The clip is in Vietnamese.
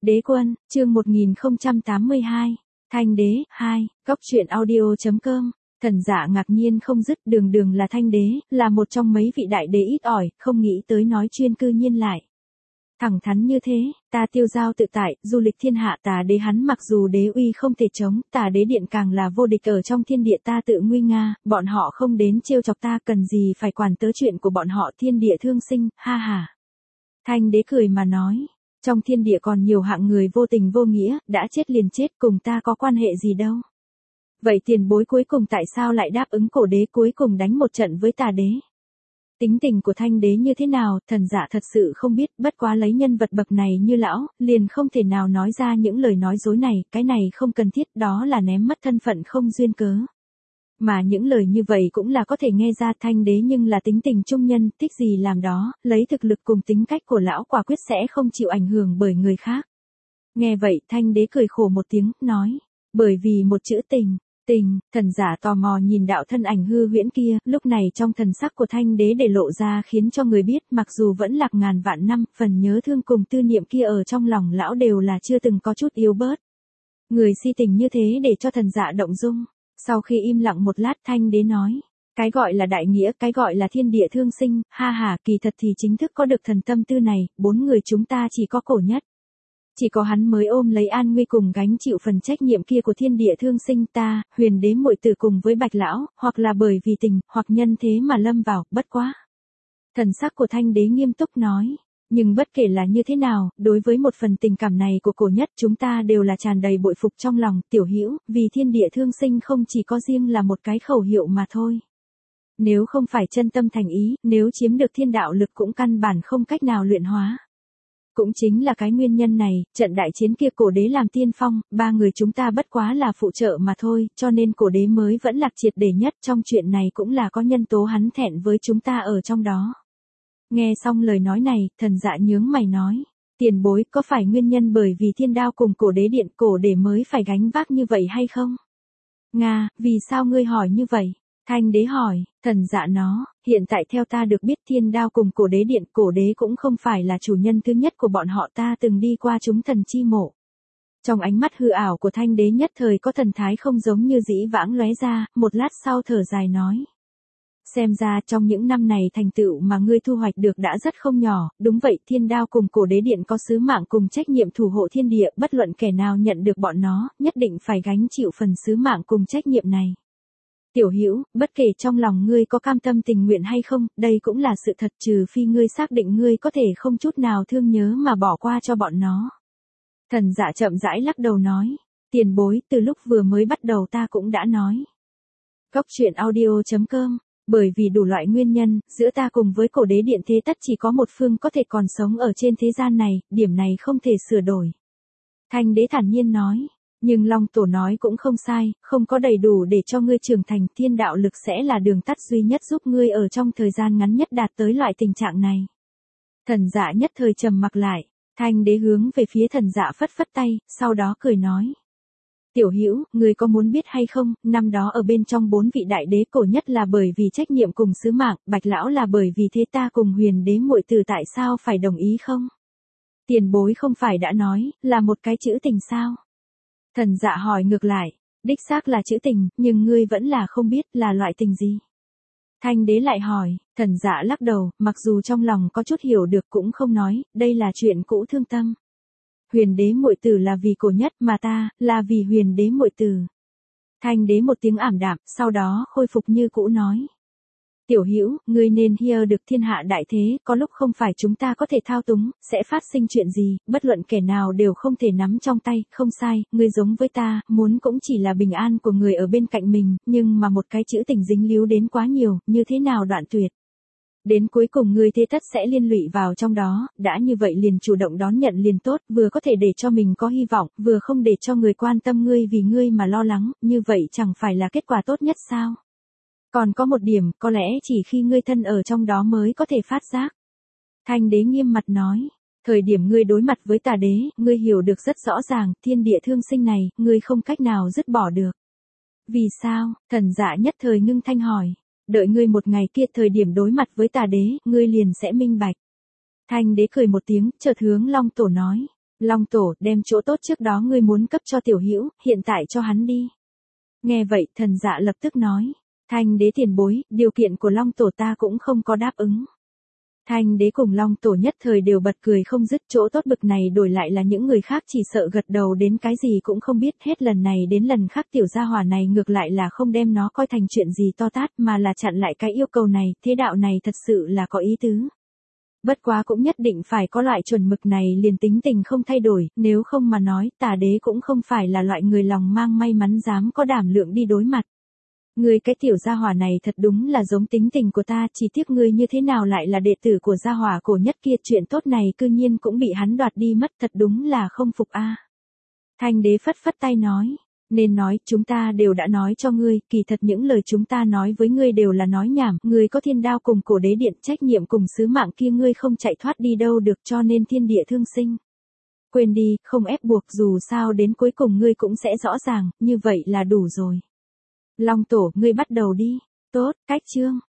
Đế quân, chương 1082, Thanh đế, 2, Cóc truyện audio.com. Thần Dạ ngạc nhiên không dứt, đường đường là Thanh đế, là một trong mấy vị đại đế ít ỏi, không nghĩ tới nói chuyên cư nhiên lại. Thẳng thắn như thế, ta tiêu giao tự tại, du lịch thiên hạ Tà đế hắn mặc dù đế uy không thể chống, Tà đế điện càng là vô địch ở trong thiên địa ta tự nguy nga, bọn họ không đến trêu chọc ta cần gì phải quản tới chuyện của bọn họ thiên địa thương sinh, ha ha. Thanh đế cười mà nói. Trong thiên địa còn nhiều hạng người vô tình vô nghĩa, đã chết liền chết cùng ta có quan hệ gì đâu. Vậy tiền bối cuối cùng tại sao lại đáp ứng cổ đế cuối cùng đánh một trận với Tà đế? Tính tình của Thanh đế như thế nào, Thần Dạ thật sự không biết, bất quá lấy nhân vật bậc này như lão, liền không thể nào nói ra những lời nói dối này, cái này không cần thiết, đó là ném mất thân phận không duyên cớ. Mà những lời như vậy cũng là có thể nghe ra Thanh đế nhưng là tính tình trung nhân, thích gì làm đó, lấy thực lực cùng tính cách của lão quả quyết sẽ không chịu ảnh hưởng bởi người khác. Nghe vậy Thanh đế cười khổ một tiếng, nói, bởi vì một chữ tình. Tình, Thần Giả tò mò nhìn đạo thân ảnh hư huyễn kia, lúc này trong thần sắc của Thanh đế để lộ ra khiến cho người biết mặc dù vẫn lạc ngàn vạn năm, phần nhớ thương cùng tư niệm kia ở trong lòng lão đều là chưa từng có chút yếu bớt. Người si tình như thế để cho Thần Dạ động dung. Sau khi im lặng một lát Thanh đế nói, cái gọi là đại nghĩa, cái gọi là thiên địa thương sinh, ha ha, kỳ thật thì chính thức có được thần tâm tư này, bốn người chúng ta chỉ có cổ nhất. Chỉ có hắn mới ôm lấy an nguy cùng gánh chịu phần trách nhiệm kia của thiên địa thương sinh ta, huyền đế muội tử cùng với Bạch lão, hoặc là bởi vì tình, hoặc nhân thế mà lâm vào, bất quá. Thần sắc của Thanh đế nghiêm túc nói, nhưng bất kể là như thế nào, đối với một phần tình cảm này của cổ nhất chúng ta đều là tràn đầy bội phục trong lòng, tiểu hữu, vì thiên địa thương sinh không chỉ có riêng là một cái khẩu hiệu mà thôi. Nếu không phải chân tâm thành ý, nếu chiếm được thiên đạo lực cũng căn bản không cách nào luyện hóa. Cũng chính là cái nguyên nhân này, trận đại chiến kia cổ đế làm tiên phong, ba người chúng ta bất quá là phụ trợ mà thôi, cho nên cổ đế mới vẫn lạc triệt để nhất, trong chuyện này cũng là có nhân tố hắn thẹn với chúng ta ở trong đó. Nghe xong lời nói này, Thần Dạ nhướng mày nói, tiền bối có phải nguyên nhân bởi vì thiên đao cùng cổ đế điện cổ đế mới phải gánh vác như vậy hay không? Nga, vì sao ngươi hỏi như vậy? Thanh đế hỏi, Thần Dạ nó, hiện tại theo ta được biết thiên đao cùng cổ đế điện cổ đế cũng không phải là chủ nhân thứ nhất của bọn họ, ta từng đi qua chúng thần chi mộ. Trong ánh mắt hư ảo của Thanh đế nhất thời có thần thái không giống như dĩ vãng lóe ra, một lát sau thở dài nói. Xem ra trong những năm này thành tựu mà ngươi thu hoạch được đã rất không nhỏ, đúng vậy thiên đao cùng cổ đế điện có sứ mạng cùng trách nhiệm thủ hộ thiên địa, bất luận kẻ nào nhận được bọn nó, nhất định phải gánh chịu phần sứ mạng cùng trách nhiệm này. Tiểu hữu, bất kể trong lòng ngươi có cam tâm tình nguyện hay không, đây cũng là sự thật trừ phi ngươi xác định ngươi có thể không chút nào thương nhớ mà bỏ qua cho bọn nó. Thần Dạ chậm rãi lắc đầu nói, tiền bối, từ lúc vừa mới bắt đầu ta cũng đã nói. Cóc truyện audio.com, bởi vì đủ loại nguyên nhân, giữa ta cùng với cổ đế điện thế tất chỉ có một phương có thể còn sống ở trên thế gian này, điểm này không thể sửa đổi. Thanh đế thản nhiên nói. Nhưng Long Tổ nói cũng không sai, không có đầy đủ để cho ngươi trưởng thành, thiên đạo lực sẽ là đường tắt duy nhất giúp ngươi ở trong thời gian ngắn nhất đạt tới loại tình trạng này. Thần Dạ nhất thời trầm mặc lại, Thanh đế hướng về phía Thần Dạ phất phất tay, sau đó cười nói. Tiểu hữu, ngươi có muốn biết hay không, năm đó ở bên trong bốn vị đại đế cổ nhất là bởi vì trách nhiệm cùng sứ mạng, Bạch lão là bởi vì thế ta cùng huyền đế muội tử tại sao phải đồng ý không? Tiền bối không phải đã nói, là một cái chữ tình sao? Thần Dạ hỏi ngược lại, đích xác là chữ tình, nhưng ngươi vẫn là không biết là loại tình gì. Thanh đế lại hỏi, Thần Dạ lắc đầu, mặc dù trong lòng có chút hiểu được cũng không nói, đây là chuyện cũ thương tâm. Huyền đế muội tử là vì cổ nhất mà ta, là vì huyền đế muội tử. Thanh đế một tiếng ảm đạm, sau đó khôi phục như cũ nói. Tiểu hữu, ngươi nên hiểu được thiên hạ đại thế, có lúc không phải chúng ta có thể thao túng, sẽ phát sinh chuyện gì, bất luận kẻ nào đều không thể nắm trong tay, không sai, ngươi giống với ta, muốn cũng chỉ là bình an của người ở bên cạnh mình, nhưng mà một cái chữ tình dính líu đến quá nhiều, như thế nào đoạn tuyệt. Đến cuối cùng ngươi thế tất sẽ liên lụy vào trong đó, đã như vậy liền chủ động đón nhận liền tốt, vừa có thể để cho mình có hy vọng, vừa không để cho người quan tâm ngươi vì ngươi mà lo lắng, như vậy chẳng phải là kết quả tốt nhất sao? Còn có một điểm, có lẽ chỉ khi ngươi thân ở trong đó mới có thể phát giác. Thanh đế nghiêm mặt nói, thời điểm ngươi đối mặt với Tà đế, ngươi hiểu được rất rõ ràng, thiên địa thương sinh này, ngươi không cách nào dứt bỏ được. Vì sao? Thần Dạ nhất thời ngưng thanh hỏi, đợi ngươi một ngày kia thời điểm đối mặt với Tà đế, ngươi liền sẽ minh bạch. Thanh đế cười một tiếng, chợt hướng Long Tổ nói, Long Tổ, đem chỗ tốt trước đó ngươi muốn cấp cho Tiểu Hữu, hiện tại cho hắn đi. Nghe vậy, Thần Dạ lập tức nói, Thanh đế tiền bối, điều kiện của Long Tổ ta cũng không có đáp ứng. Thanh đế cùng Long Tổ nhất thời đều bật cười không dứt, chỗ tốt bực này đổi lại là những người khác chỉ sợ gật đầu đến cái gì cũng không biết, hết lần này đến lần khác tiểu gia hỏa này ngược lại là không đem nó coi thành chuyện gì to tát mà là chặn lại cái yêu cầu này, thế đạo này thật sự là có ý tứ. Bất quá cũng nhất định phải có loại chuẩn mực này liền tính tình không thay đổi, nếu không mà nói, Tà đế cũng không phải là loại người lòng mang may mắn dám có đảm lượng đi đối mặt. Ngươi cái tiểu gia hỏa này thật đúng là giống tính tình của ta, chỉ tiếc ngươi như thế nào lại là đệ tử của gia hỏa cổ nhất kia, chuyện tốt này cư nhiên cũng bị hắn đoạt đi mất, thật đúng là không phục a. Thanh đế phất phất tay nói, nên nói, chúng ta đều đã nói cho ngươi, kỳ thật những lời chúng ta nói với ngươi đều là nói nhảm, ngươi có thiên đao cùng cổ đế điện, trách nhiệm cùng sứ mạng kia ngươi không chạy thoát đi đâu được, cho nên thiên địa thương sinh. Quên đi, không ép buộc, dù sao đến cuối cùng ngươi cũng sẽ rõ ràng, như vậy là đủ rồi. Long Tổ, ngươi bắt đầu đi. Tốt, cách chương.